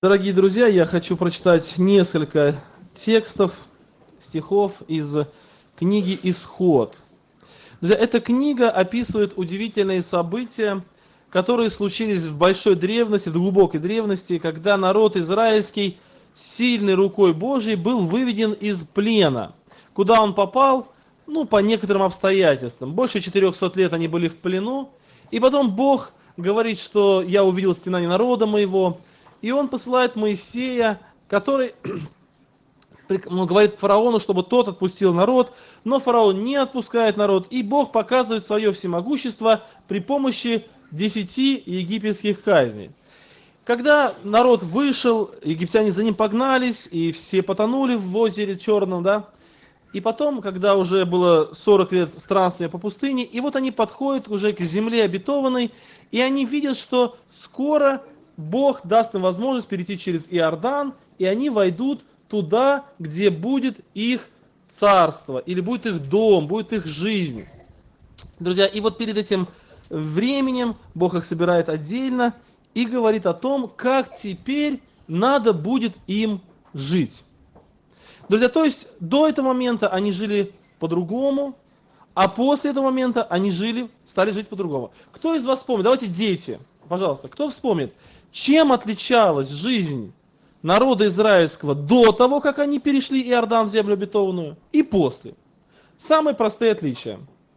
Дорогие друзья, я хочу прочитать несколько текстов, стихов из книги «Исход». Друзья, эта книга описывает удивительные события, которые случились в большой древности, в глубокой древности, когда народ израильский сильной рукой Божьей был выведен из плена. Куда он попал? По некоторым обстоятельствам. Больше 400 лет они были в плену, и потом Бог говорит, что «я увидел стенание народа моего», и он посылает Моисея, который говорит фараону, чтобы тот отпустил народ, но фараон не отпускает народ, и Бог показывает свое всемогущество при помощи 10 египетских казней. Когда народ вышел, египтяне за ним погнались, и все потонули в озере Черном, да? И потом, когда уже было 40 лет странствия по пустыне, и вот они подходят уже к земле обетованной, и они видят, что скоро Бог даст им возможность перейти через Иордан, и они войдут туда, где будет их царство, или будет их дом, будет их жизнь. Друзья, и вот перед этим временем Бог их собирает отдельно и говорит о том, как теперь надо будет им жить. Друзья, то есть до этого момента они жили по-другому, а после этого момента они стали жить по-другому. Кто из вас вспомнит? Давайте дети, пожалуйста, кто вспомнит, чем отличалась жизнь народа израильского до того, как они перешли Иордан в землю обетованную, и после? Самые простые отличия.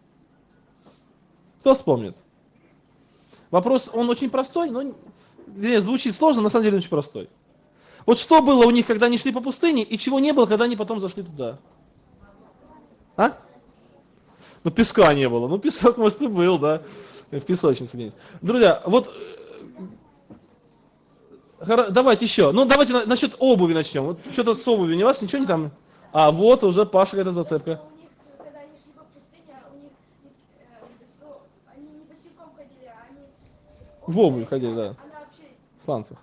Кто вспомнит? Вопрос, он очень простой, но звучит сложно, на самом деле очень простой. Вот что было у них, когда они шли по пустыне, и чего не было, когда они потом зашли туда? А? Песка не было. Песок, может, и был, да, в песочнице где-нибудь. Друзья, вот, давайте еще. Давайте насчет обуви начнем. Вот что-то с обувью, у вас ничего не там? А, вот уже Паша какая-то зацепка. У них, когда они шли по пустыне, у них, они не босиком ходили, а они... В обуви ходили, да. Она вообще... В сланцах.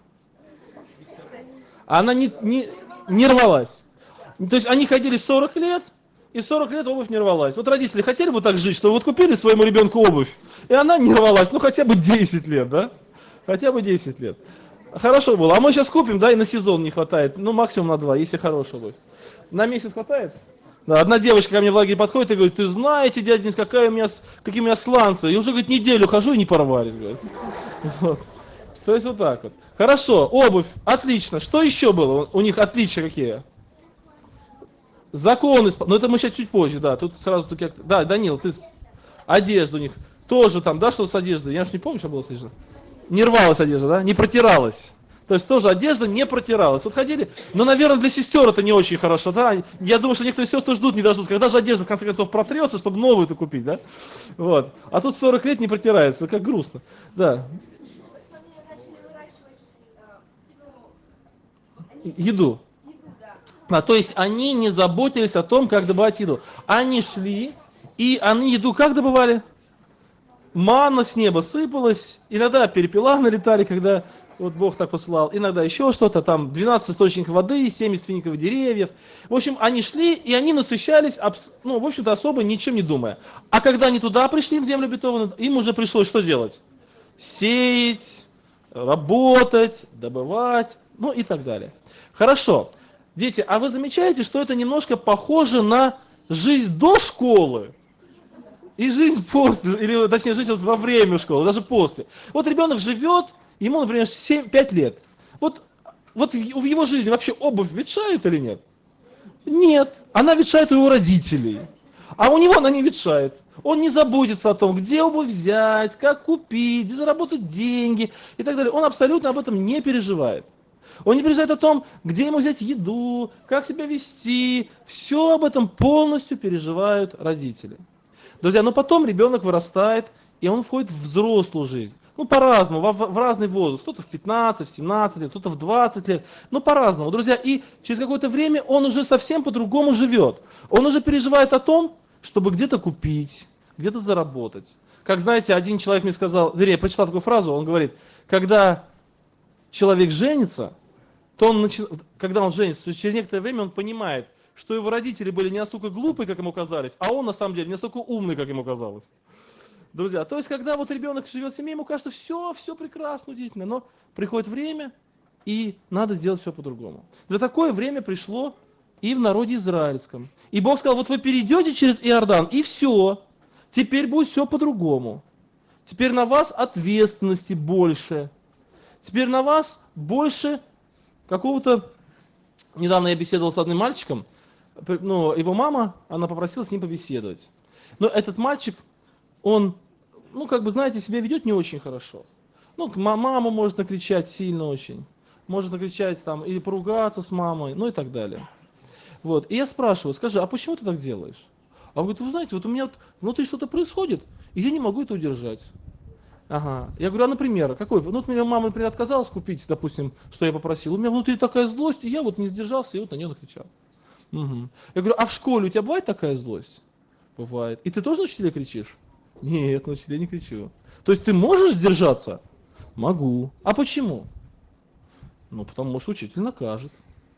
Она не рвалась. То есть они ходили 40 лет, и 40 лет обувь не рвалась. Вот родители хотели бы так жить, что вот купили своему ребенку обувь, и она не рвалась, хотя бы 10 лет, да? Хотя бы 10 лет. Хорошо было. А мы сейчас купим, да, и на сезон не хватает. Максимум на 2, если хорошая обувь. На месяц хватает? Да, одна девочка ко мне в лагере подходит и говорит: ты знаете, дядя Денис, какие у меня сланцы. И уже, говорит, неделю хожу и не порвались, говорит. Вот. То есть вот так вот. Хорошо, обувь, отлично. Что еще было? У них отличия какие? Законы, но это мы сейчас чуть позже, да. Тут сразу да, Данил, ты одежда у них тоже там, да, что с одеждой? Я же не помню, что было с одеждой. Не рвалась одежда, да? Не протиралась. То есть тоже одежда не протиралась. Вот ходили, наверное, для сестер это не очень хорошо, да? Я думаю, что некоторые сестры ждут, не дождутся, когда же одежда в конце концов протрется, чтобы новую-то купить, да? Вот. А тут 40 лет не протирается, как грустно. Да. Еду. То есть они не заботились о том, как добывать еду. Они шли, и они еду как добывали? Манна с неба сыпалась, иногда перепела налетали, когда вот Бог так посылал, иногда еще что-то, там 12 источников воды, 70 финиковых деревьев. В общем, они шли, и они насыщались, в общем-то, особо ничем не думая. А когда они туда пришли, в землю обетованную, им уже пришлось что делать? Сеять, работать, добывать, и так далее. Хорошо. Дети, а вы замечаете, что это немножко похоже на жизнь до школы и жизнь после, или точнее жизнь во время школы, даже после. Вот ребенок живет, ему, например, 5 лет. Вот в его жизни вообще обувь ветшает или нет? Нет. Она ветшает у его родителей. А у него она не ветшает. Он не заботится о том, где обувь взять, как купить, где заработать деньги и так далее. Он абсолютно об этом не переживает. Он не переживает о том, где ему взять еду, как себя вести. Все об этом полностью переживают родители. Друзья, но потом ребенок вырастает, и он входит в взрослую жизнь. По-разному, в разный возраст. Кто-то в 15, в 17 лет, кто-то в 20 лет. По-разному, друзья. И через какое-то время он уже совсем по-другому живет. Он уже переживает о том, чтобы где-то купить, где-то заработать. Как знаете, один человек мне сказал, вернее, я прочитал такую фразу, он говорит, когда человек женится, то когда он женится, то через некоторое время он понимает, что его родители были не настолько глупые, как ему казались, а он на самом деле не настолько умный, как ему казалось. Друзья, то есть, когда вот ребенок живет в семье, ему кажется, все прекрасно, удивительно, но приходит время, и надо сделать все по-другому. За такое время пришло и в народе израильском. И Бог сказал, вот вы перейдете через Иордан, и все. Теперь будет все по-другому. Теперь на вас ответственности больше. Теперь на вас больше какого-то... Недавно я беседовал с одним мальчиком, ну, его мама, она попросила с ним побеседовать. Но этот мальчик, он, ну, как бы, знаете, себя ведет не очень хорошо. Ну, мама может накричать сильно очень. Может накричать там, или поругаться с мамой, ну и так далее. Вот. И я спрашиваю, скажи, а почему ты так делаешь? А он говорит, вы знаете, вот у меня вот внутри что-то происходит, и я не могу это удержать. Ага. Я говорю, а например, какой? Ну, вот меня мама, например, отказалась купить, допустим, что я попросил. У меня внутри такая злость, и я вот не сдержался, и вот на нее накричал. Угу. Я говорю, а в школе у тебя бывает такая злость? Бывает. И ты тоже на учителя кричишь? Нет, на учителя не кричу. То есть ты можешь сдержаться? Могу. А почему? Ну, потому что учитель накажет.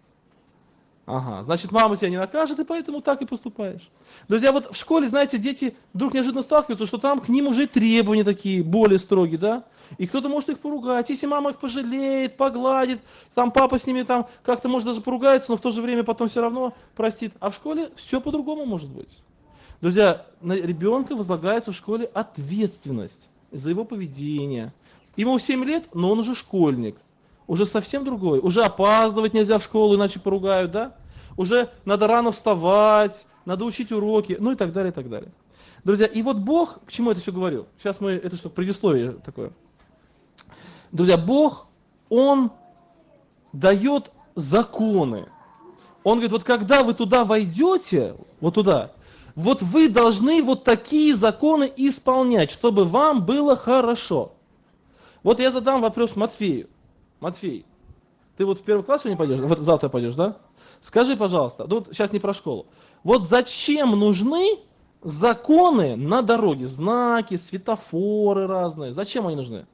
Ага, значит, мама тебя не накажет, и поэтому так и поступаешь. Друзья, вот в школе, знаете, дети вдруг неожиданно сталкиваются, что там к ним уже требования такие, более строгие, да? И кто-то может их поругать. Если мама их пожалеет, погладит, там папа с ними там как-то может даже поругается, но в то же время потом все равно простит. А в школе все по-другому может быть. Друзья, на ребенка возлагается в школе ответственность за его поведение. Ему 7 лет, но он уже школьник. Уже совсем другой. Уже опаздывать нельзя в школу, иначе поругают, да? Уже надо рано вставать, надо учить уроки, ну и так далее, и так далее. Друзья, и вот Бог, к чему я это все говорю? Сейчас мы, это что, предисловие такое. Друзья, Бог, Он дает законы. Он говорит, вот когда вы туда войдете, вот туда, вот вы должны вот такие законы исполнять, чтобы вам было хорошо. Вот я задам вопрос Матфею. Матфей, ты вот в первый класс сегодня пойдешь, вот завтра пойдешь, да? Скажи, пожалуйста, ну сейчас не про школу. Вот зачем нужны законы на дороге, знаки, светофоры разные? Зачем они нужны?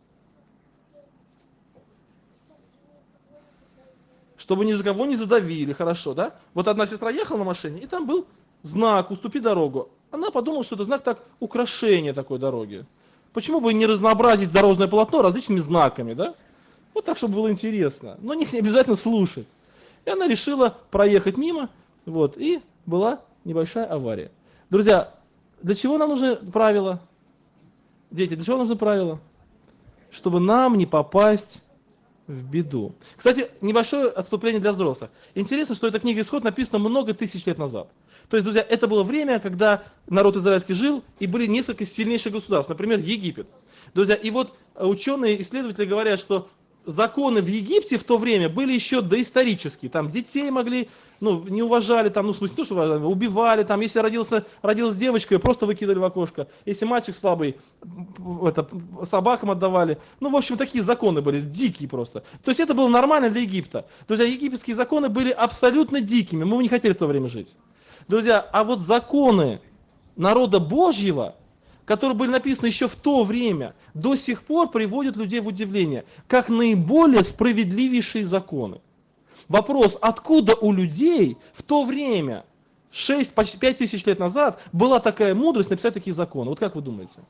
Чтобы ни за кого не задавили, хорошо, да? Вот одна сестра ехала на машине, и там был знак «Уступи дорогу». Она подумала, что это знак так украшения такой дороги. Почему бы не разнообразить дорожное полотно различными знаками, да? Вот так, чтобы было интересно. Но них не обязательно слушать. И она решила проехать мимо, вот, и была небольшая авария. Друзья, для чего нам нужны правила? Дети, для чего нужны правила? Чтобы нам не попасть в беду. Кстати, небольшое отступление для взрослых. Интересно, что эта книга «Исход» написана много тысяч лет назад. То есть, друзья, это было время, когда народ израильский жил, и были несколько сильнейших государств, например, Египет. Друзья, и вот ученые, исследователи говорят, что законы в Египте в то время были еще доисторические. Там детей могли, ну, не уважали, там, ну, в смысле, не то, что уважали, убивали, там, если родилась девочка, ее просто выкидывали в окошко. Если мальчик слабый, это, собакам отдавали. Ну, в общем, такие законы были, дикие просто. То есть это было нормально для Египта. Друзья, египетские законы были абсолютно дикими, мы не хотели в то время жить. Друзья, а вот законы народа Божьего, которые были написаны еще в то время, до сих пор приводят людей в удивление, как наиболее справедливейшие законы. Вопрос, откуда у людей в то время, 6, почти 5 тысяч лет назад, была такая мудрость написать такие законы? Вот как вы думаете?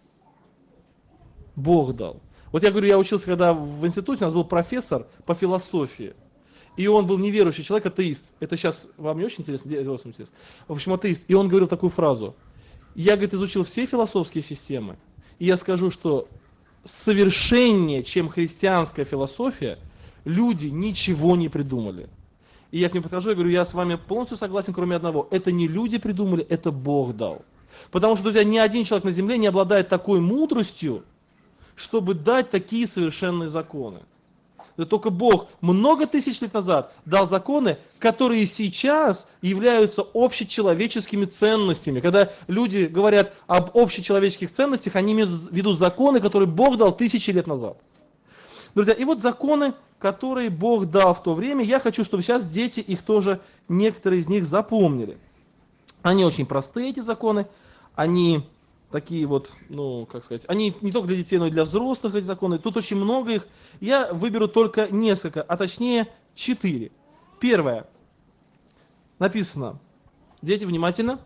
Бог дал. Вот я говорю, я учился, когда в институте, у нас был профессор по философии. И он был неверующий человек, атеист. Это сейчас вам не очень интересно? Интересно. В общем, атеист. И он говорил такую фразу. Я, говорит, изучил все философские системы. И я скажу, что совершеннее, чем христианская философия, люди ничего не придумали. И я к нему подхожу и говорю, я с вами полностью согласен, кроме одного. Это не люди придумали, это Бог дал. Потому что, друзья, ни один человек на земле не обладает такой мудростью, чтобы дать такие совершенные законы. Только Бог много тысяч лет назад дал законы, которые сейчас являются общечеловеческими ценностями. Когда люди говорят об общечеловеческих ценностях, они имеют в виду законы, которые Бог дал тысячи лет назад. Друзья, и вот законы, которые Бог дал в то время, я хочу, чтобы сейчас дети их тоже, некоторые из них запомнили. Они очень простые, эти законы, они такие вот, ну, как сказать, они не только для детей, но и для взрослых эти законы. Тут очень много их. Я выберу только несколько, а точнее 4. Первое. Написано. Дети, внимательно.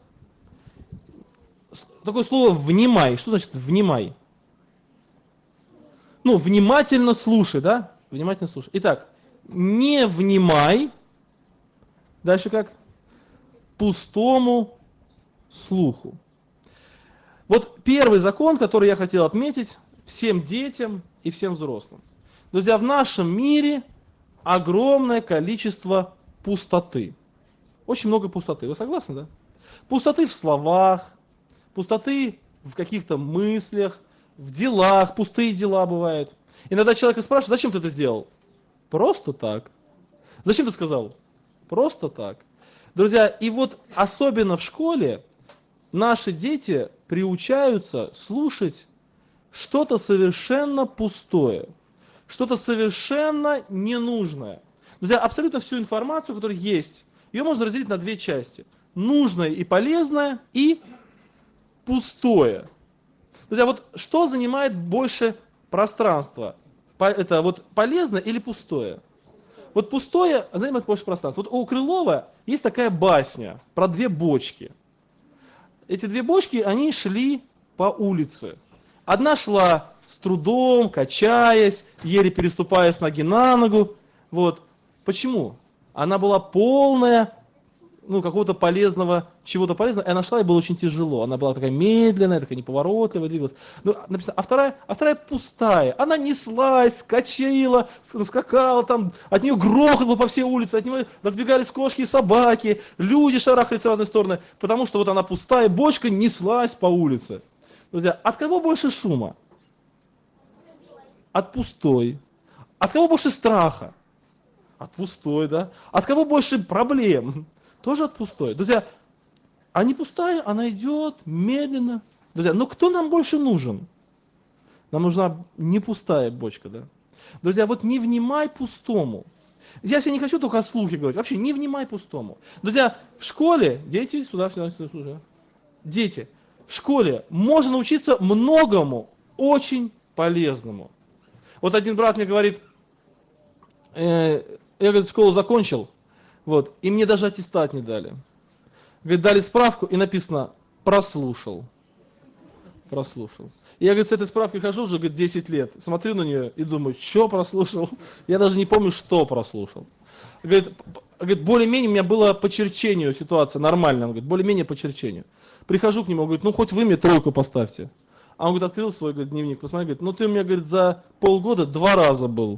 Такое слово «внимай». Что значит «внимай»? Ну, внимательно слушай, да? Внимательно слушай. Итак, Не внимай, дальше как? Пустому слуху. Вот первый закон, который я хотел отметить всем детям и всем взрослым. Друзья, в нашем мире огромное количество пустоты. Очень много пустоты. Вы согласны, да? Пустоты в словах, пустоты в каких-то мыслях, в делах, пустые дела бывают. Иногда человека спрашивают, зачем ты это сделал? Просто так. Зачем ты сказал? Просто так. Друзья, и вот особенно в школе наши дети приучаются слушать что-то совершенно пустое, что-то совершенно ненужное. Друзья, абсолютно всю информацию, которая есть, ее можно разделить на две части. Нужное и полезное, и пустое. Друзья, вот что занимает больше пространства? Это вот полезное или пустое? Вот пустое занимает больше пространства. Вот у Крылова есть такая басня про две бочки. Эти две бочки, они шли по улице. Одна шла с трудом, качаясь, еле переступая с ноги на ногу. Вот. Почему? Она была полная, какого-то полезного, чего-то полезного, и она шла, и было очень тяжело. Она была такая медленная, такая неповоротливая, двигалась. Написано, а вторая пустая. Она неслась, скачала, скакала, там, от нее грохало по всей улице, от нее разбегались кошки и собаки, люди шарахались в разные стороны, потому что вот она пустая бочка неслась по улице. Друзья, от кого больше шума? От пустой. От кого больше страха? От пустой, да? От кого больше проблем? Тоже от пустой. Друзья, а не пустая, она идет медленно. Друзья, но кто нам больше нужен? Нам нужна не пустая бочка, да? Друзья, вот не внимай пустому. Я себе не хочу только о слухе говорить. Вообще, не внимай пустому. Друзья, в школе, дети, сюда. Дети, в школе можно научиться многому очень полезному. Вот один брат мне говорит, я, говорит, школу закончил, вот, и мне даже аттестат не дали. Говорит, дали справку, и написано «прослушал». Прослушал. И я, говорит, с этой справкой хожу уже, говорит, 10 лет. Смотрю на нее и думаю, что прослушал? Я даже не помню, что прослушал. Говорит, более-менее у меня было по черчению ситуация нормальная. Он говорит, более-менее по черчению. Прихожу к нему, говорит, хоть вы мне 3 поставьте. А он, говорит, открыл свой, говорит, дневник, посмотри, говорит, ты у меня, говорит, за полгода 2 раза был.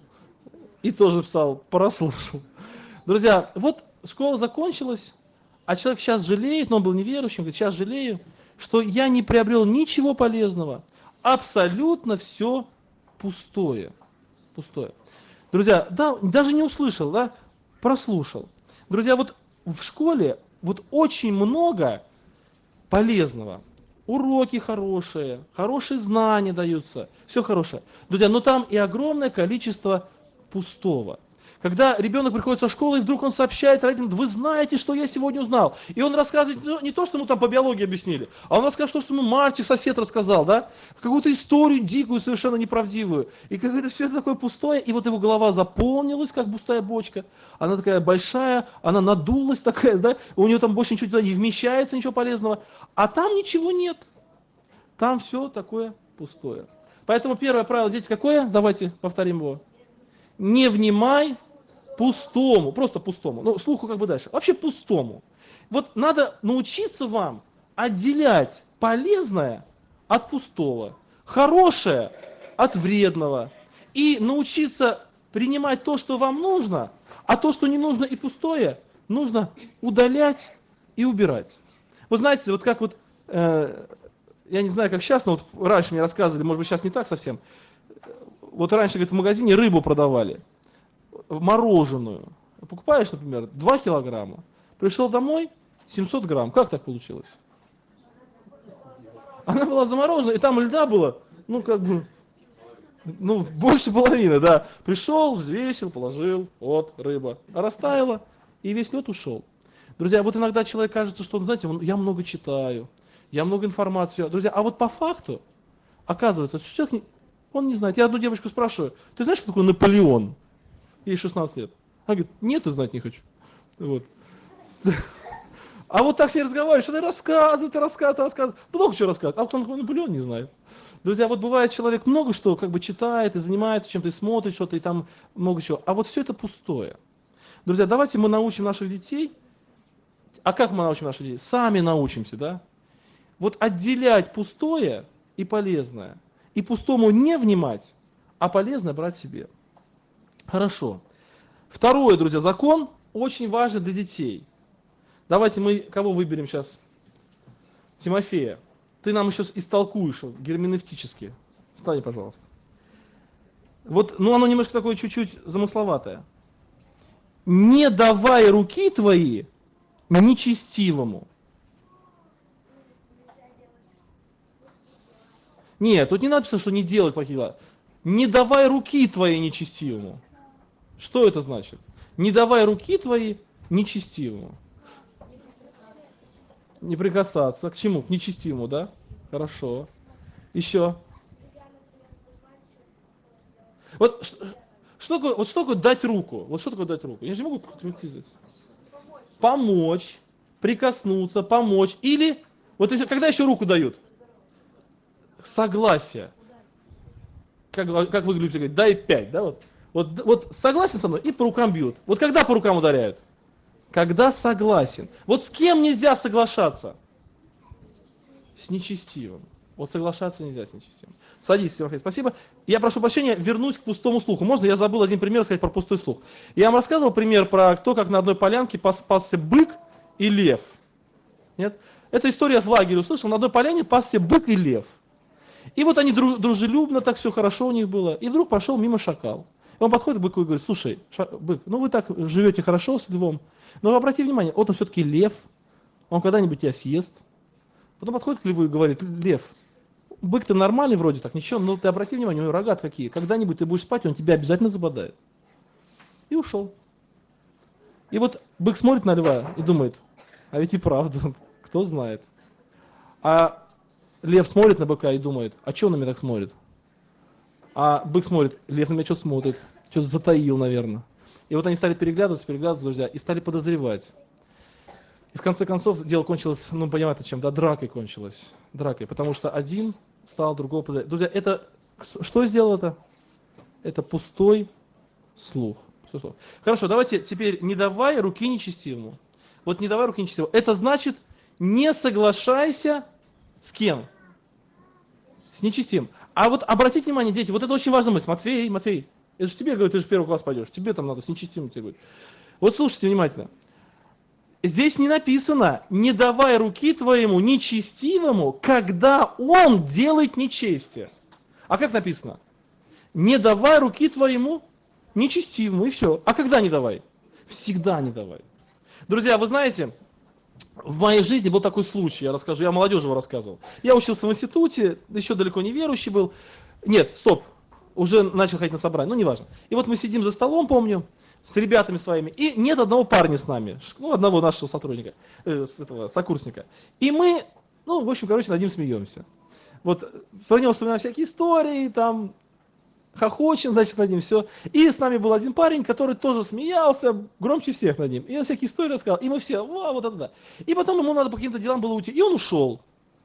И тоже писал, прослушал. Друзья, вот школа закончилась, а человек сейчас жалеет, но он был неверующим, говорит, сейчас жалею, что я не приобрел ничего полезного. Абсолютно все пустое. Пустое. Друзья, да, даже не услышал, да, прослушал. Друзья, вот в школе вот очень много полезного. Уроки хорошие, хорошие знания даются, все хорошее. Друзья, но там и огромное количество пустого. Когда ребенок приходит со школы, и вдруг он сообщает родителям, вы знаете, что я сегодня узнал. И он рассказывает не то, что ему там по биологии объяснили, а он рассказывает то, что ему мальчик, сосед рассказал, да? Какую-то историю дикую, совершенно неправдивую. И как это все это такое пустое, и вот его голова заполнилась, как пустая бочка. Она такая большая, она надулась такая, да? У нее там больше ничего туда не вмещается, ничего полезного. А там ничего нет. Там все такое пустое. Поэтому первое правило, дети, какое? Давайте повторим его. Не внимай пустому, просто пустому. Слуху как бы дальше. Вообще пустому. Вот надо научиться вам отделять полезное от пустого, хорошее от вредного. И научиться принимать то, что вам нужно, а то, что не нужно и пустое, нужно удалять и убирать. Вы знаете, вот как вот, я не знаю, как сейчас, но вот раньше мне рассказывали, может быть, сейчас не так совсем. Вот раньше, говорит, в магазине рыбу продавали, мороженую. Покупаешь, например, 2 килограмма. Пришел домой, 700 грамм. Как так получилось? Она была заморожена, и там льда было, больше половины, да. Пришел, взвесил, положил, вот, рыба. А растаяла, и весь лед ушел. Друзья, вот иногда человек кажется, что, знаете, я много читаю, я много информации. Друзья, а вот по факту, оказывается, что человек, он не знает. Я одну девочку спрашиваю, ты знаешь, что такое Наполеон? Ей 16 лет. Она говорит, нет, и знать не хочу. Вот. А вот так с ней разговариваешь, она рассказывает. Много чего рассказывает. А кто такой Наполеон, не знает. Друзья, вот бывает человек много что как бы читает и занимается чем-то, и смотрит что-то, и там много чего. А вот все это пустое. Друзья, давайте мы научим наших детей. А как мы научим наших детей? Сами научимся, да? Вот отделять пустое и полезное. И пустому не внимать, а полезное брать себе. Хорошо. Второй, друзья, закон очень важен для детей. Давайте мы кого выберем сейчас? Тимофея. Ты нам еще истолкуешь герменевтически. Встань, пожалуйста. Вот, ну оно немножко такое чуть-чуть замысловатое. Не давай руки твои нечестивому. Нет, тут не написано, что не делай плохие дела. Не давай руки твои нечестивому. Что это значит? Не давай руки твои нечестивому. Не прикасаться. К чему? К нечестивому, да? Хорошо. Еще. Вот что такое дать руку? Вот что такое дать руку? Я же не могу конкретизировать. Помочь, прикоснуться, помочь. Или, вот если, когда еще руку дают? Согласие. Как вы любите говорить, дай 5, да? Вот согласен со мной и по рукам бьют. Вот когда по рукам ударяют? Когда согласен. Вот с кем нельзя соглашаться? С нечестивым. Вот соглашаться нельзя с нечестивым. Садись, Тимофей, спасибо. Я прошу прощения, вернусь к пустому слуху. Можно я забыл один пример сказать про пустой слух? Я вам рассказывал пример про то, как на одной полянке пасся бык и лев. Нет? Эта история в лагере услышал. На одной поляне пасся бык и лев. И вот они дружелюбно, так все хорошо у них было. И вдруг пошел мимо шакал. И он подходит к быку и говорит: слушай, бык, ну вы так живете хорошо с львом, но обрати внимание, вот он все-таки лев, он когда-нибудь тебя съест. Потом подходит к льву и говорит: лев, бык-то нормальный вроде так, ничего, но ты обрати внимание, у него рога какие. Когда-нибудь ты будешь спать, он тебя обязательно забодает. И ушел. И вот бык смотрит на льва и думает: а ведь и правда, кто знает. А лев смотрит на быка и думает: а что он на меня так смотрит? А бык смотрит: лев на меня что смотрит? Что-то затаил, наверное. И вот они стали переглядываться, друзья, и стали подозревать. И в конце концов дело кончилось, ну, понимаете, чем, да, дракой кончилось. Дракой, потому что один стал другого подозревать. Друзья, это, что сделал это? Это пустой слух. Пустой слух. Хорошо, давайте теперь не давай руки нечестивому. Вот не давай руки нечестивому. Это значит, не соглашайся с кем? С нечестивым. А вот обратите внимание, дети, вот это очень важная мысль. Матвей, это же тебе, говорю, ты же в первый класс пойдешь, тебе там надо с нечестивым тебе говорить. Вот слушайте внимательно. Здесь не написано: не давай руки твоему нечестивому, когда он делает нечестие. А как написано? Не давай руки твоему нечестивому, и все. А когда не давай? Всегда не давай. Друзья, вы знаете, в моей жизни был такой случай, я расскажу, я молодежи его рассказывал. Я учился в институте, еще далеко не верующий был. Нет, стоп, уже начал ходить на собрание, ну неважно. И вот мы сидим за столом, помню, с ребятами своими, и нет одного парня с нами, ну одного нашего сотрудника, сокурсника. И мы, ну в общем, над ним смеемся. Вот про него вспоминаем всякие истории, там, хохочем, значит, над ним все. И с нами был один парень, который тоже смеялся, громче всех над ним. И он всякие истории рассказал, и мы все: вау, вот это да. И потом ему надо по каким-то делам было уйти, и он ушел.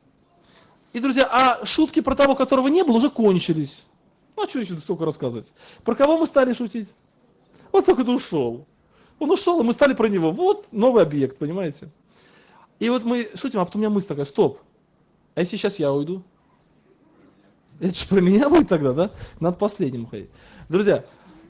И, друзья, а шутки про того, которого не было, уже кончились. Ну, а что еще столько рассказывать? Про кого мы стали шутить? Вот только ты ушел. Он ушел, и мы стали про него. Вот новый объект, понимаете? И вот мы шутим, а потом у меня мысль такая: стоп, а если сейчас я уйду? Это же про меня будет тогда, да? Надо последним ходить. Друзья,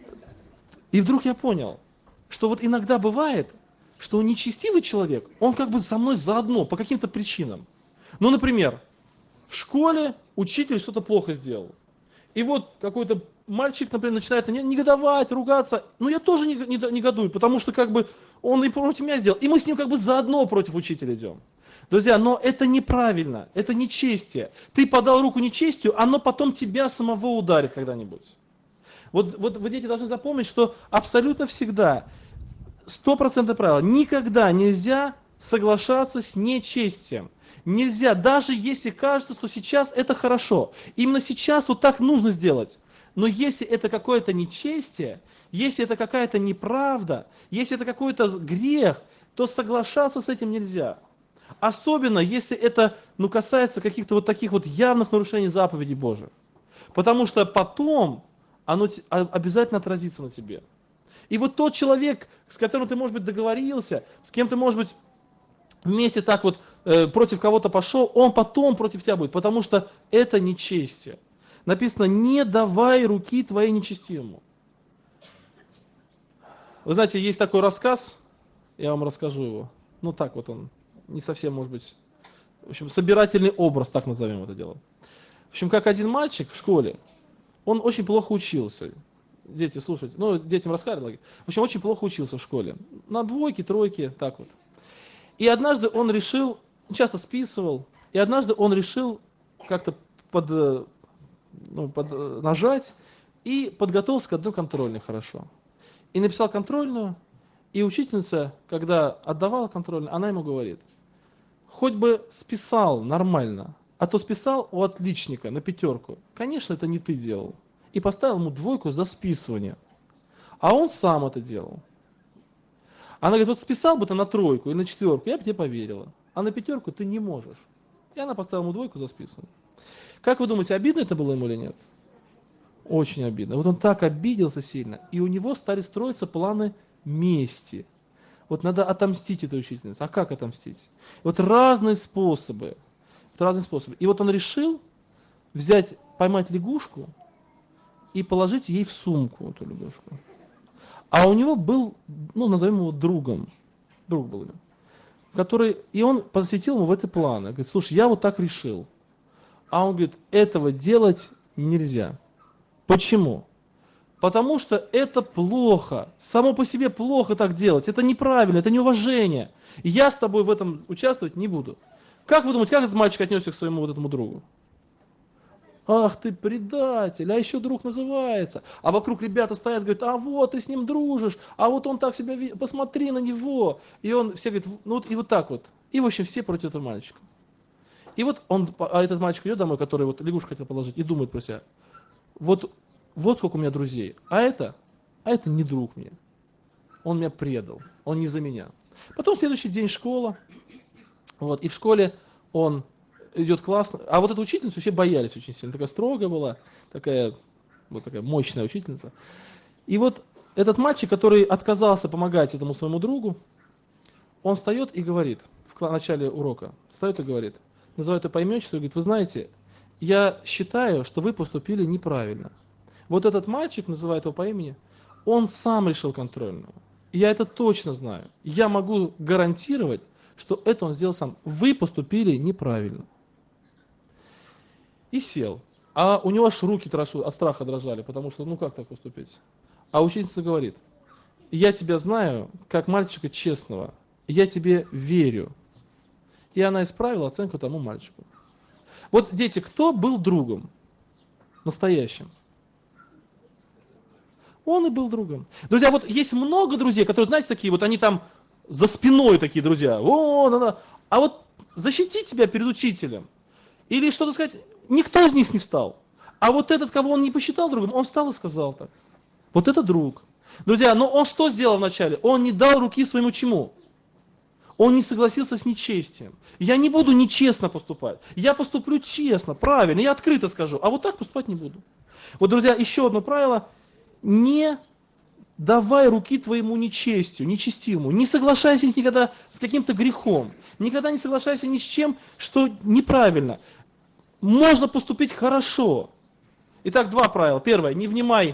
и вдруг я понял, что вот иногда бывает, что нечестивый человек, он как бы со мной заодно по каким-то причинам. Ну, например, в школе учитель что-то плохо сделал. И вот какой-то мальчик, например, начинает негодовать, ругаться. Но я тоже негодую, потому что как бы он и против меня сделал. И мы с ним как бы заодно против учителя идем. Друзья, но это неправильно, это нечестие. Ты подал руку нечестию, оно потом тебя самого ударит когда-нибудь. Вот вы, дети, должны запомнить, что абсолютно всегда, 100% правило, никогда нельзя соглашаться с нечестием. Нельзя, даже если кажется, что сейчас это хорошо. Именно сейчас вот так нужно сделать. Но если это какое-то нечестие, если это какая-то неправда, если это какой-то грех, то соглашаться с этим нельзя. Особенно, если это, ну, касается каких-то вот таких вот явных нарушений заповедей Божьих. Потому что потом оно обязательно отразится на тебе. И вот тот человек, с которым ты, может быть, договорился, с кем ты, может быть, вместе так вот против кого-то пошел, он потом против тебя будет, потому что это нечестие. Написано, не давай руки твоей нечестивому. Вы знаете, есть такой рассказ, я вам расскажу его. Ну так вот он, не совсем, может быть, в общем, собирательный образ, так назовем это дело. В общем, как один мальчик в школе, он очень плохо учился. Дети, слушайте, ну, детям рассказывали. В общем, очень плохо учился в школе. На двойке, тройке, так вот. И однажды он решил, часто списывал, и однажды он решил как-то нажать и подготовился к одной контрольной хорошо. И написал контрольную, и учительница, когда отдавала контрольную, она ему говорит, хоть бы списал нормально, а то списал у отличника на 5. Конечно, это не ты делал. И поставил ему 2 за списывание. А он сам это делал. Она говорит, вот списал бы ты на 3 или на 4, я бы тебе поверила. А на 5 ты не можешь. И она поставила ему 2 за списывание. Как вы думаете, обидно это было ему или нет? Очень обидно. Вот он так обиделся сильно, и у него стали строиться планы мести. Вот надо отомстить этой учительнице. А как отомстить? Вот разные способы. И вот он решил поймать лягушку и положить ей в сумку эту лягушку. А у него был, ну, назовем его другом. Друг был у него. И он посвятил ему в эти планы. Говорит, слушай, я вот так решил. А он говорит, этого делать нельзя. Почему? Потому что это плохо. Само по себе плохо так делать. Это неправильно, это неуважение. И я с тобой в этом участвовать не буду. Как вы думаете, как этот мальчик отнесся к своему вот этому другу? Ах ты предатель, а еще друг называется. А вокруг ребята стоят, говорят, а вот ты с ним дружишь, а вот он так себя видит, посмотри на него. И он все говорит, ну вот и вот так вот. И в общем все против этого мальчика. И вот этот мальчик идет домой, который вот лягушку хотел положить, и думает про себя, вот сколько у меня друзей, а это не друг мне. Он меня предал, он не за меня. Потом следующий день школа, вот, и в школе он идет классно. А вот эту учительницу вообще боялись очень сильно. Такая строгая была, такая мощная учительница. И вот этот мальчик, который отказался помогать этому своему другу, он встает и говорит, в начале урока, встает и говорит, называет его по имени, и говорит, вы знаете, я считаю, что вы поступили неправильно. Вот этот мальчик, называет его по имени, он сам решил контрольную. И я это точно знаю. Я могу гарантировать, что это он сделал сам. Вы поступили неправильно. И сел. А у него аж руки от страха дрожали, потому что, ну как так поступить? А учительница говорит, я тебя знаю, как мальчика честного, я тебе верю. И она исправила оценку тому мальчику. Вот, дети, кто был другом настоящим? Он и был другом. Друзья, вот есть много друзей, которые, знаете, такие, вот они там за спиной такие друзья. А вот защитить тебя перед учителем или что-то сказать, никто из них не встал. А вот этот, кого он не посчитал другом, он встал и сказал так. Вот это друг. Друзья, но он что сделал вначале? Он не дал руки своему чему? Он не согласился с нечестием. Я не буду нечестно поступать. Я поступлю честно, правильно, я открыто скажу. А вот так поступать не буду. Вот, друзья, еще одно правило. Не давай руки твоему нечестию, нечестивому. Не соглашайся никогда с каким-то грехом. Никогда не соглашайся ни с чем, что неправильно. Можно поступить хорошо. Итак, 2 правила. Первое, не внимай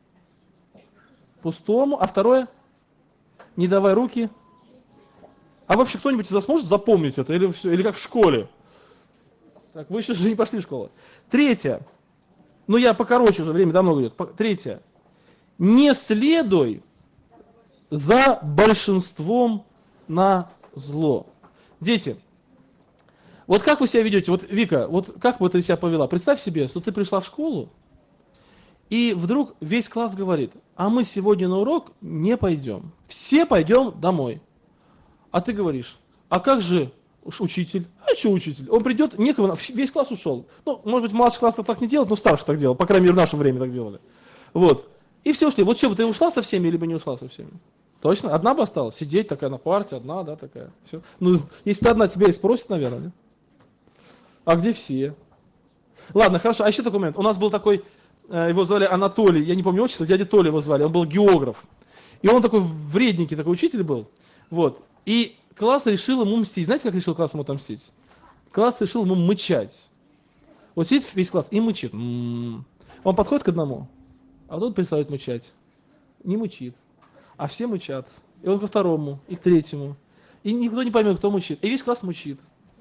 пустому. А второе, не давай руки. А вообще кто-нибудь из вас может запомнить это? Или как в школе? Так, вы еще же не пошли в школу. 3. Ну я покороче уже, время давно идет. 3. Не следуй за большинством на зло. Дети, вот как вы себя ведете? Вот, Вика, вот как бы ты себя повела? Представь себе, что ты пришла в школу, и вдруг весь класс говорит, а мы сегодня на урок не пойдем. Все пойдем домой. А ты говоришь, а как же учитель? А что учитель? Он придет, некого, весь класс ушел. Ну, может быть, младший класс так не делает, но старший так делал. По крайней мере, в наше время так делали. Вот. И все ушли. Вот что, ты ушла со всеми, либо не ушла со всеми? Точно? Одна бы осталась? Сидеть такая на парте, одна, да, такая. Все. Ну, если ты одна, тебя и спросят, наверное, да? А где все? Ладно, хорошо. А еще такой момент. У нас был такой, его звали Анатолий, я не помню отчество, дядя Толя его звали, он был географ. И он такой вредненький, такой учитель был. Вот. И класс решил ему мстить. Знаете, как решил класс ему отомстить? Класс решил ему мычать. Вот сидит весь класс и мычит. Он подходит к одному, а тот перестает мычать. Не мычит. А все мычат. И он ко второму, и к третьему. И никто не поймет, кто мычит. И весь класс мычит.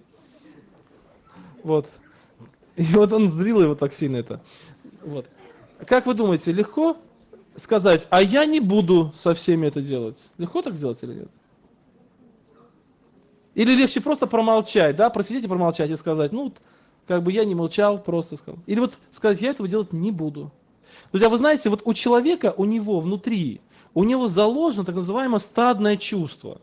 Вот. И вот он злил его так сильно это. Вот. Как вы думаете, легко сказать, а я не буду со всеми это делать? Легко так сделать или нет? Или легче просто промолчать, да, просидеть и промолчать и сказать, ну, как бы я не молчал, просто сказал. Или вот сказать, я этого делать не буду. Друзья, вы знаете, вот у человека, у него внутри, у него заложено так называемое стадное чувство.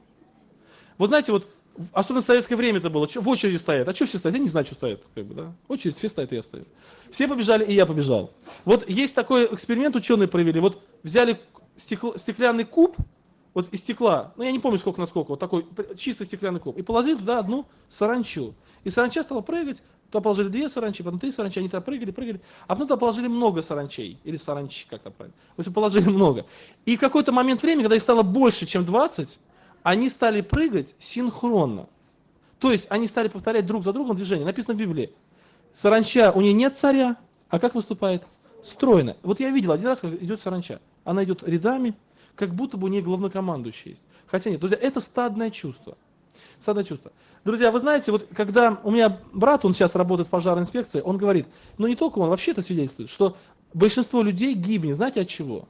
Вот знаете, вот, особенно в советское время это было, в очереди стоят. А что все стоят? Я не знаю, что стоят. Как бы, да? Очередь, все стоят, и я стою. Все побежали, и я побежал. Вот есть такой эксперимент, ученые провели. Вот взяли стеклянный куб, вот из стекла, ну я не помню сколько на сколько, вот такой чистый стеклянный куб, и положили туда одну саранчу. И саранча стала прыгать, туда положили 2 саранчи, потом 3 саранчи, они туда прыгали, а потом туда положили много саранчей, или саранчи, как там правильно. В общем, положили много. И в какой-то момент времени, когда их стало больше, чем 20, они стали прыгать синхронно. То есть они стали повторять друг за другом движение. Написано в Библии. Саранча, у нее нет царя, а как выступает? Стройно. Вот я видел один раз, как идет саранча. Она идет рядами, как будто бы у нее главнокомандующий есть. Хотя нет, друзья, это стадное чувство. Стадное чувство. Друзья, вы знаете, вот когда у меня брат, он сейчас работает в пожарной инспекции, он говорит, ну не только он, вообще это свидетельствует, что большинство людей гибнет, знаете от чего?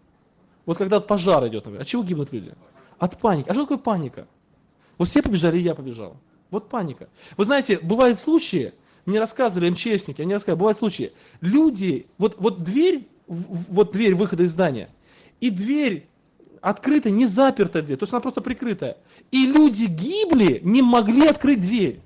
Вот когда пожар идет, например, от чего гибнут люди? От паники. А что такое паника? Вот все побежали, и я побежал. Вот паника. Вы знаете, бывают случаи, мне рассказывали МЧСники, они рассказывали, бывают случаи, люди, вот дверь выхода из здания, и дверь открытая, не запертая дверь, то есть она просто прикрытая. И люди гибли, не могли открыть дверь.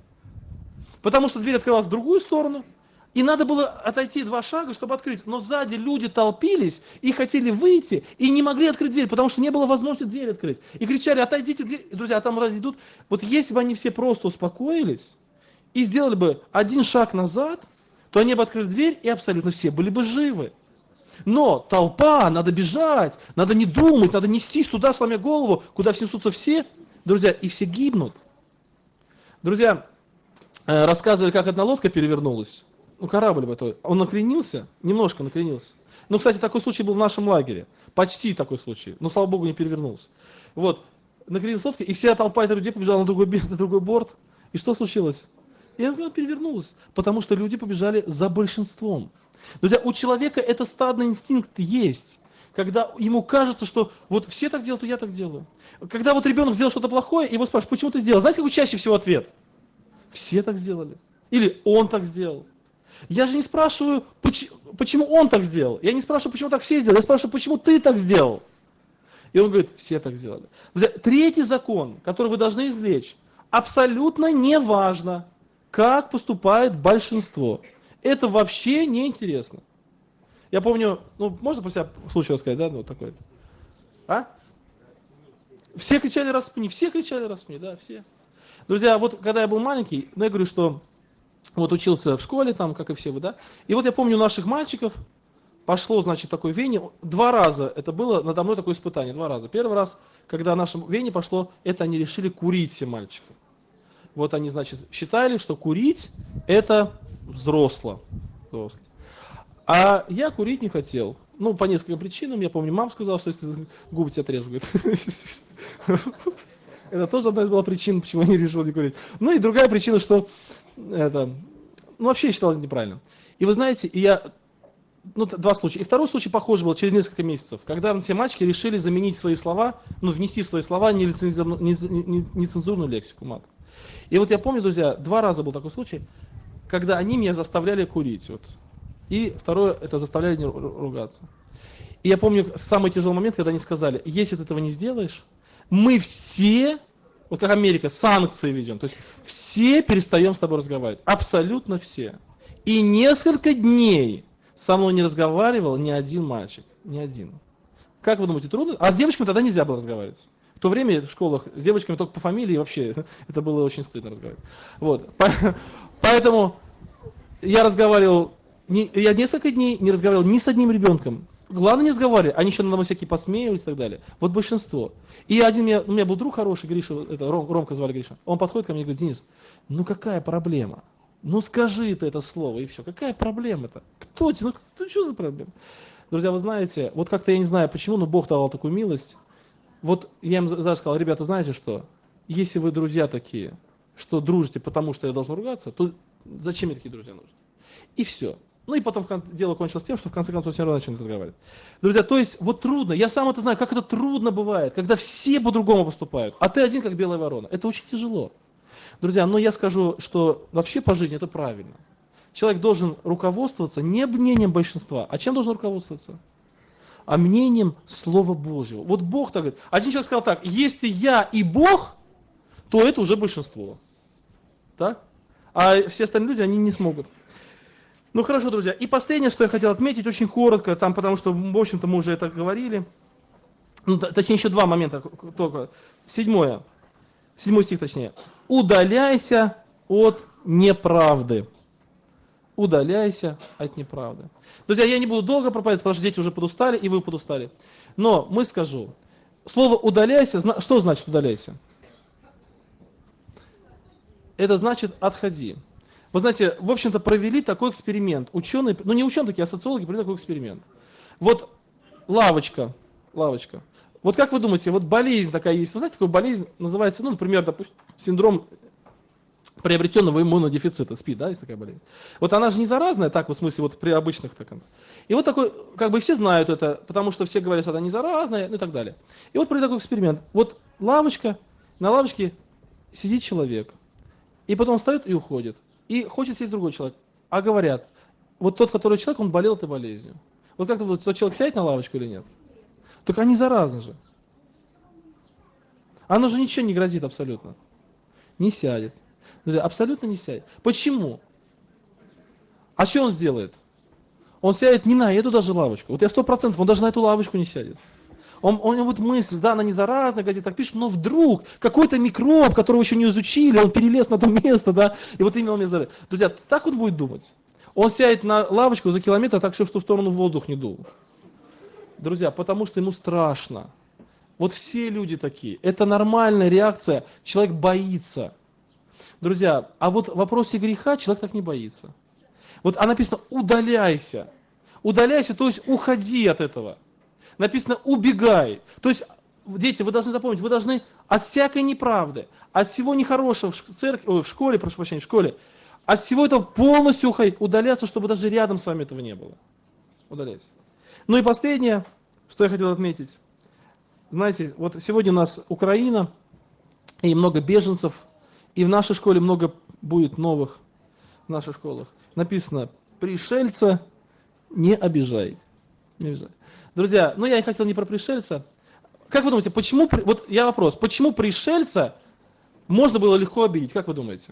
Потому что дверь открылась в другую сторону, и надо было отойти 2 шага, чтобы открыть. Но сзади люди толпились и хотели выйти, и не могли открыть дверь, потому что не было возможности дверь открыть. И кричали, отойдите дверь. И, друзья, там идут. Вот если бы они все просто успокоились и сделали бы 1 шаг назад, то они бы открыли дверь, и абсолютно все были бы живы. Но толпа, надо бежать, надо не думать, надо нестись туда, сломя голову, куда несутся все, друзья, и все гибнут. Друзья, рассказывали, как одна лодка перевернулась. Ну, корабль бы той. Он накренился, немножко накренился. Ну, кстати, такой случай был в нашем лагере. Почти такой случай. Но, слава богу, не перевернулся. Вот. Накренилась лодка, и вся толпа этих людей побежала на другой борт. И что случилось? И она перевернулась. Потому что люди побежали за большинством. Друзья, у человека это стадный инстинкт есть. Когда ему кажется, что вот все так делают, то я так делаю. Когда вот ребенок сделал что-то плохое, его спрашивают, почему ты сделал? Знаете, какой чаще всего ответ? Все так сделали. Или он так сделал. Я же не спрашиваю, почему он так сделал. Я не спрашиваю, почему так все сделали. Я спрашиваю, почему ты так сделал. И он говорит, все так сделали. Третий закон, который вы должны извлечь. Абсолютно не важно, как поступает большинство. Это вообще не интересно. Я помню, ну, можно про себя случай рассказать, да, вот такой. А? Все кричали распни, да, все. Друзья, вот когда я был маленький, ну, я говорю, что вот учился в школе, там, как и все вы, да. И вот я помню наших мальчиков, пошло, значит, такое вене. 2 раза это было надо мной такое испытание, 2 раза. Первый раз, когда нашем вене пошло, это они решили курить все мальчики. Вот они, значит, считали, что курить это взросло. А я курить не хотел. Ну, по нескольким причинам. Я помню, мама сказала, что если губы тебя отрежу, говорит. Это тоже одна из была причин, почему я не решил не курить. Ну и другая причина, что это, ну вообще я считал это неправильно. И вы знаете, ну 2 случая. И второй случай похож был через несколько месяцев, когда все мальчики решили заменить свои слова, ну внести в свои слова нецензурную лексику, мат. И вот я помню, друзья, 2 раза был такой случай, когда они меня заставляли курить. Вот. И второе, это заставляли не ругаться. И я помню самый тяжелый момент, когда они сказали, если ты этого не сделаешь, мы все, вот как Америка, санкции ведем. То есть все перестаем с тобой разговаривать. Абсолютно все. И несколько дней со мной не разговаривал ни один мальчик. Ни один. Как вы думаете, трудно? А с девочками тогда нельзя было разговаривать. В то время в школах с девочками только по фамилии вообще это было очень стыдно разговаривать. Вот. Поэтому я разговаривал, я несколько дней не разговаривал ни с одним ребенком. Главное не разговаривали, они еще надо мной всякие посмеивались и так далее. Вот большинство. И у меня был друг хороший, Гриша, это Ромка звали Гриша. Он подходит ко мне и говорит: Денис, ну какая проблема? Ну скажи ты это слово и все. Какая проблема-то? Кто тебе? Ну что за проблема? Друзья, вы знаете, вот как-то я не знаю почему, но Бог давал такую милость. Вот я им даже сказал: ребята, знаете что? Если вы друзья такие, что дружите, потому что я должен ругаться, то зачем мне такие друзья нужны? И все. Ну и потом дело кончилось тем, что в конце концов все равно начали разговаривать. Друзья, то есть вот трудно, я сам это знаю, как это трудно бывает, когда все по-другому поступают, а ты один как белая ворона. Это очень тяжело. Друзья, но я скажу, что вообще по жизни это правильно. Человек должен руководствоваться не мнением большинства, а чем должен руководствоваться? А мнением Слова Божьего. Вот Бог так говорит. Один человек сказал так: если я и Бог, то это уже большинство. Так? А все остальные люди, они не смогут. Ну хорошо, друзья. И последнее, что я хотел отметить, очень коротко, там, потому что, в общем-то, мы уже это говорили. Ну, точнее, еще два момента только. Седьмой стих, точнее. Удаляйся от неправды. Удаляйся от неправды. Друзья, я не буду долго проповедовать, потому что дети уже подустали, и вы подустали. Но мы скажу. Слово «удаляйся», что значит «удаляйся»? Это значит «отходи». Вы знаете, в общем-то, провели такой эксперимент. Ученые, ну не ученые такие, а социологи провели такой эксперимент. Вот лавочка. Вот как вы думаете, вот болезнь такая есть. Вы знаете, такая болезнь называется, ну, например, допустим, синдром приобретенного иммунодефицита, СПИД, да, есть такая болезнь. Вот она же не заразная, так вот в смысле, вот при обычных так. И вот такой, как бы все знают это, потому что все говорят, что она не заразная, ну и так далее. И вот провели такой эксперимент. Вот лавочка, на лавочке сидит человек, и потом встает и уходит. И хочет сесть другой человек. А говорят, вот тот, который человек, он болел этой болезнью. Вот как-то вот тот человек сядет на лавочку или нет? Только они заразны же. Оно же ничего не грозит абсолютно. Не сядет. Друзья, абсолютно не сядет. Почему? А что он сделает? Он сядет не на эту даже лавочку. Вот я 100%, он даже на эту лавочку не сядет. У него будет мысль, да, она не заразная, газета так пишет, но вдруг какой-то микроб, которого еще не изучили, он перелез на то место, да, и вот именно он мне заразит. Друзья, так он будет думать. Он сядет на лавочку за километр, так что в ту сторону воздух не дул. Друзья, потому что ему страшно. Вот все люди такие. Это нормальная реакция. Человек боится. Друзья, а вот в вопросе греха человек так не боится. Вот написано «удаляйся». Удаляйся, то есть уходи от этого. Написано «убегай». То есть, дети, вы должны запомнить, вы должны от всякой неправды, от всего нехорошего в школе, прошу прощения, в школе, от всего этого полностью удаляться, чтобы даже рядом с вами этого не было. Удаляйся. Ну и последнее, что я хотел отметить. Знаете, вот сегодня у нас Украина, и много беженцев, и в нашей школе много будет новых, в наших школах. Написано «пришельца не обижай». Не обижай. Друзья, ну я и хотел не про пришельца. Как вы думаете, почему, вот я вопрос, почему пришельца можно было легко обидеть, как вы думаете?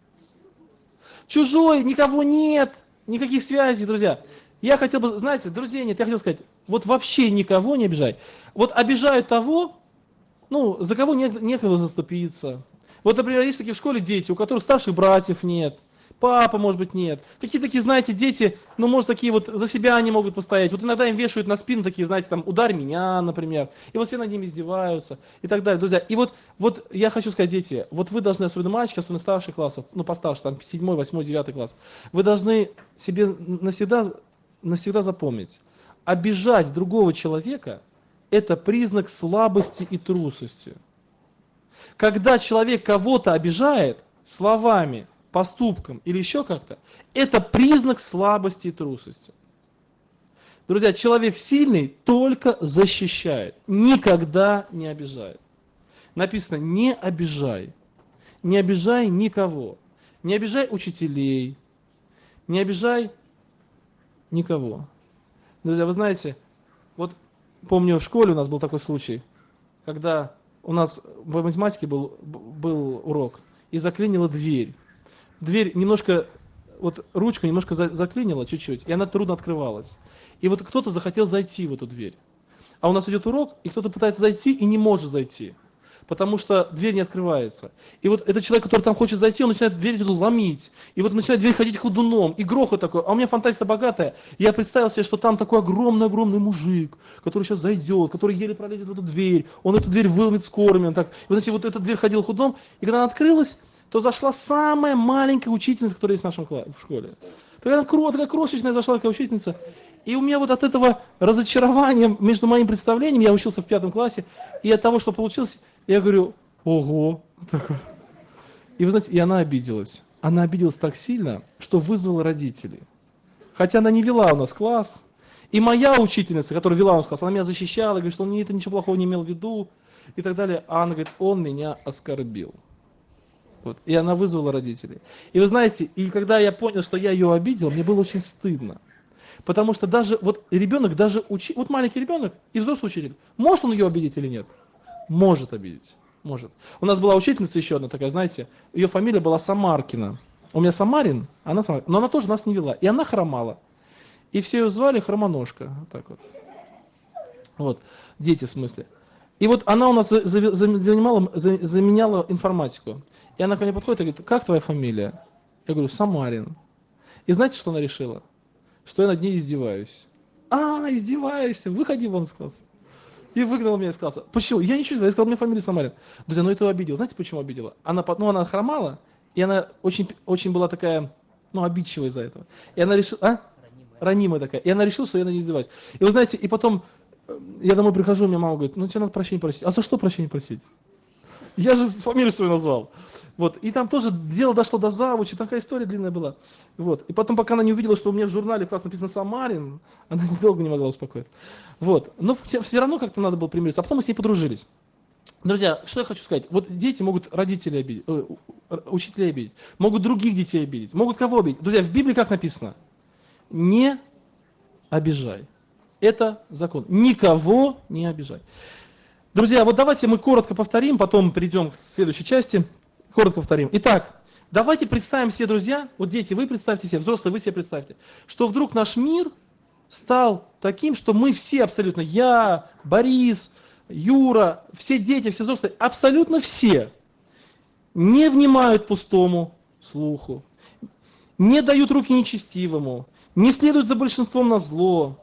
Чужой, никого нет, никаких связей, друзья. Я хотел бы, знаете, друзей нет, я хотел сказать, вот вообще никого не обижай. Вот обижают того, ну, за кого некого заступиться. Вот, например, есть такие в школе дети, у которых старших братьев нет, папа, может быть, нет. Какие такие, знаете, дети, ну, может, такие вот за себя они могут постоять. Вот иногда им вешают на спину такие, знаете, там, ударь меня, например. И вот все над ними издеваются и так далее. Друзья, и вот я хочу сказать, дети, вот вы должны, особенно мальчики, особенно старших классов, ну, постарше, там, 7, 8, 9 класс, вы должны себе навсегда запомнить, обижать другого человека – это признак слабости и трусости. Когда человек кого-то обижает словами, поступком или еще как-то, это признак слабости и трусости. Друзья, человек сильный только защищает, никогда не обижает. Написано «не обижай». Не обижай никого. Не обижай учителей, не обижай никого. Друзья, вы знаете, вот помню в школе у нас был такой случай, когда у нас в математике был урок, и заклинила дверь. Дверь немножко, вот ручка немножко заклинила чуть-чуть, и она трудно открывалась. И вот кто-то захотел зайти в эту дверь. а у нас идет урок, и кто-то пытается зайти и не может зайти, потому что дверь не открывается. И вот этот человек, который там хочет зайти, он начинает дверь эту ломить, и вот начинает дверь ходить ходуном, и грохот такой. А у меня фантазия богатая. Я представил себе, что там такой огромный-огромный мужик, который сейчас зайдет, который еле пролезет в эту дверь, он эту дверь выломит с корнем. Так. И вот, значит, вот эта дверь ходила ходуном, и когда она открылась, то зашла самая маленькая учительница, которая есть в нашем в школе. Такая крошечная зашла такая учительница. И у меня вот от этого разочарования между моим представлением, я учился в 5 классе, и от того, что получилось, я говорю, ого. И вы знаете, и она обиделась. Она обиделась так сильно, что вызвала родителей. Хотя она не вела у нас класс. И моя учительница, которая вела у нас класс, она меня защищала, говорит, что он это ничего плохого не имел в виду, и так далее. А она говорит, он меня оскорбил. Вот. И она вызвала родителей. И вы знаете, и когда я понял, что я ее обидел, мне было очень стыдно. Потому что даже вот ребенок, даже вот маленький ребенок и взрослый учитель, может он ее обидеть или нет? Может обидеть. Может. У нас была учительница еще одна такая, знаете, ее фамилия была Самаркина. У меня Самарин, она Самаркина, но она тоже нас не вела. И она хромала. И все ее звали Хромоножка. Вот так вот. Вот. Дети в смысле. И вот она у нас заменяла информатику. И она ко мне подходит и говорит, как твоя фамилия? Я говорю, Самарин. И знаете, что она решила? Что я над ней издеваюсь. Издеваешься, выходи вон из класса. И выгнал меня из класса. Почему? Я ничего не знаю, я сказал, у меня фамилия Самарин. Да, ну это обидела. Знаете, почему обидела? Она хромала, и она очень была такая, обидчивая из-за этого. И она решила, ранимая такая. И она решила, что я на ней издеваюсь. И вы знаете, и потом я домой прихожу, у меня мама говорит, тебе надо прощения просить. А за что прощения просить? Я же фамилию свою назвал. Вот. И там тоже дело дошло до завучи, такая история длинная была. Вот. И потом, пока она не увидела, что у меня в журнале класс написано Самарин, она долго не могла успокоиться. Вот. Но все равно как-то надо было примириться. А потом мы с ней подружились. Друзья, что я хочу сказать? Вот дети могут родителей обидеть, учителей обидеть, могут других детей обидеть, могут кого обидеть. Друзья, в Библии как написано? Не обижай. Это закон. Никого не обижай. Друзья, вот давайте мы коротко повторим, потом перейдем к следующей части. Коротко повторим. Итак, давайте представим себе, друзья, вот дети, вы представьте себе, взрослые, вы себе представьте, что вдруг наш мир стал таким, что мы все абсолютно, я, Борис, Юра, все дети, все взрослые, абсолютно все не внимают пустому слуху, не дают руки нечестивому, не следуют за большинством на зло,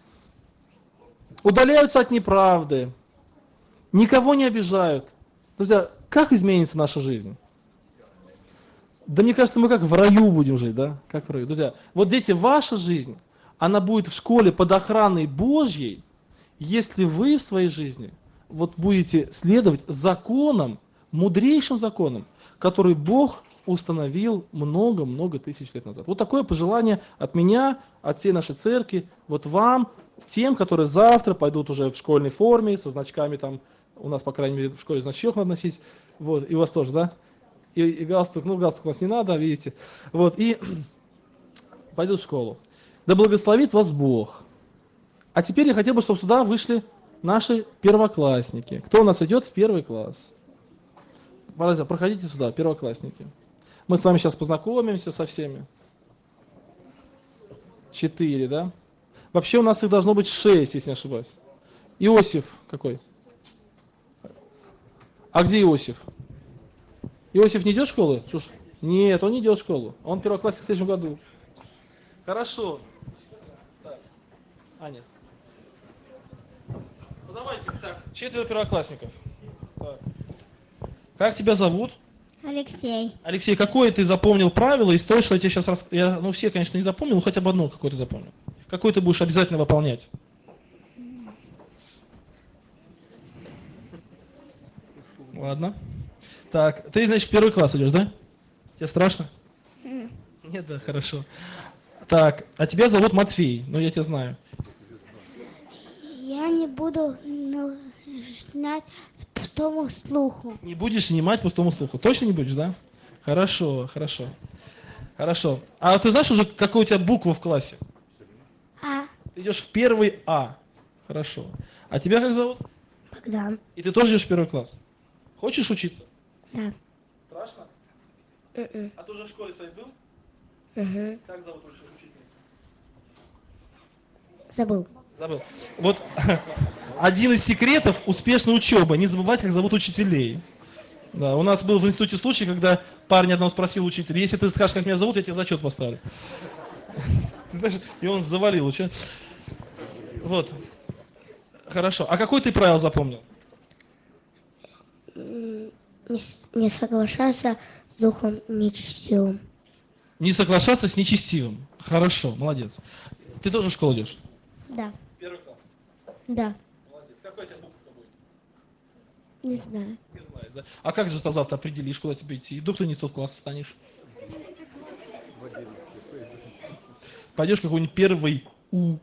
удаляются от неправды, никого не обижают. Друзья, как изменится наша жизнь? Да мне кажется, мы как в раю будем жить, да? Как в раю. Друзья, вот дети, ваша жизнь, она будет в школе под охраной Божьей, если вы в своей жизни вот будете следовать законам, мудрейшим законам, которые Бог установил много-много тысяч лет назад. Вот такое пожелание от меня, от всей нашей церкви, вот вам, тем, которые завтра пойдут уже в школьной форме, со значками там, у нас, по крайней мере, в школе значок надо носить, вот, и у вас тоже, да? И галстук, галстук у нас не надо, видите, вот, и пойдут в школу. Да благословит вас Бог. А теперь я хотел бы, чтобы сюда вышли наши первоклассники. Кто у нас идет в первый класс? Пожалуйста, проходите сюда, первоклассники. Мы с вами сейчас познакомимся со всеми. 4, да? Вообще у нас их должно быть 6, если не ошибаюсь. Иосиф какой? А где Иосиф? Иосиф не идет в школу? Слушай, нет, он не идет в школу. Он первоклассник в следующем году. Хорошо. Так. Аня. Ну давайте, так, 4 первоклассников. Так. Как тебя зовут? Алексей. Алексей, какое ты запомнил правило из того, что я тебе сейчас рассказал? Все, конечно, не запомнил, но хотя бы одно какое ты запомнил. Какое ты будешь обязательно выполнять? Ладно. Так, ты, значит, в первый класс идешь, да? Тебе страшно? Нет, да, хорошо. Так, а тебя зовут Матвей, ну я тебя знаю. Я не буду знать пустому слуху. Не будешь снимать пустому слуху. Точно не будешь, да? Хорошо, хорошо. Хорошо. А ты знаешь уже, какая у тебя буква в классе? А, Ты идешь в первый А. Хорошо. А тебя как зовут? Богдан. И ты тоже идешь в первый класс? Хочешь учиться? Да. Страшно? А ты уже в школе своей был? Угу. Как зовут учительницу? Забыл. Забыл. Вот один из секретов успешной учебы. Не забывать, как зовут учителей. Да, у нас был в институте случай, когда парень одного спросил учителя: если ты скажешь, как меня зовут, я тебе зачет поставлю. Знаешь, и он завалил учет. Вот. Хорошо. А какой ты правило запомнил? Не соглашаться с духом нечестивым. Не соглашаться с нечестивым. Хорошо, молодец. Ты тоже в школу идешь? Да, Первый класс. да, Молодец. Какой у тебя буква будет? не знаю. Не знаешь, да? А как же ты завтра определишь, куда тебе идти? Вдруг ты не в тот класс встанешь? Пойдешь какой-нибудь первый У.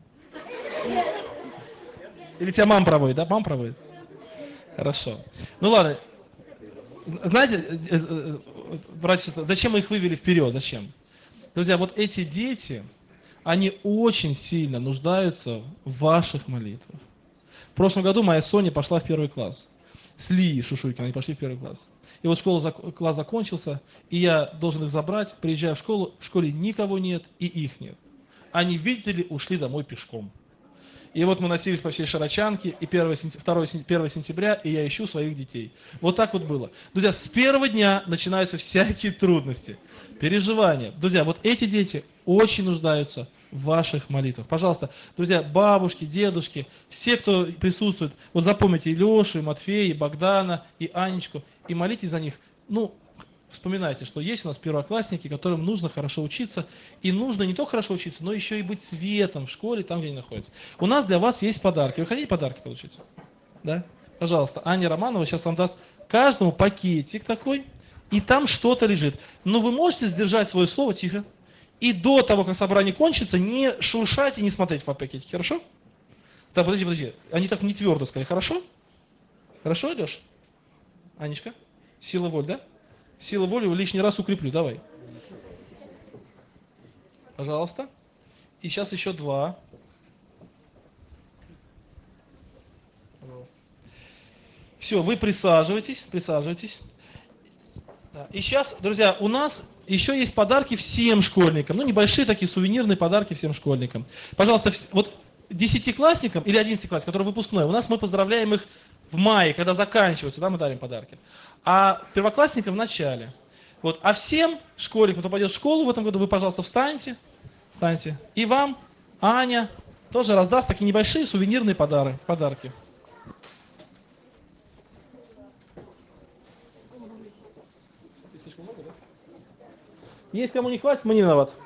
Или тебя мама проводит, да? Мама проводит? Хорошо. Ну ладно. Знаете, братья, зачем мы их вывели вперед? Зачем? Друзья, вот эти дети, они очень сильно нуждаются в ваших молитвах. В прошлом году моя Соня пошла в первый класс. С Ли Шушуйкиной они пошли в первый класс. И вот класс закончился, и я должен их забрать, приезжаю в школу, в школе никого нет и их нет. Они, видите ли, ушли домой пешком. И вот мы носились по всей Шарочанке, и 1 сентября, и я ищу своих детей. Вот так вот было. Друзья, с первого дня начинаются всякие трудности, переживания. Друзья, вот эти дети очень нуждаются в ваших молитвах. Пожалуйста, друзья, бабушки, дедушки, все, кто присутствует, вот запомните и Лешу, и Матфея, и Богдана, и Анечку, и молитесь за них. Ну, вспоминайте, что есть у нас первоклассники, которым нужно хорошо учиться, и нужно не только хорошо учиться, но еще и быть светом в школе, там, где они находятся. У нас для вас есть подарки. Вы хотите подарки получить? Да? Пожалуйста, Аня Романова сейчас вам даст каждому пакетик такой, и там что-то лежит. Но вы можете сдержать свое слово тихо, и до того, как собрание кончится, не шуршать и не смотреть в пакетики, хорошо? Так, подожди. Они так не твердо сказали, хорошо? Хорошо, Леш? Анечка? Сила воли, да? Сила воли лишний раз укреплю. Давай. Пожалуйста. И сейчас еще 2. Пожалуйста. Все, вы присаживайтесь. Да. И сейчас, друзья, у нас еще есть подарки всем школьникам. Ну, небольшие такие сувенирные подарки всем школьникам. Пожалуйста, вот 10-классникам или 11-классникам, которые выпускной, у нас мы поздравляем их в мае, когда заканчиваются, да, мы дарим подарки. А первоклассникам в начале. Вот. А всем школьникам, кто пойдет в школу в этом году, вы, пожалуйста, встаньте. И вам Аня тоже раздаст такие небольшие сувенирные подарки. Есть кому не хватит, мы не виноваты.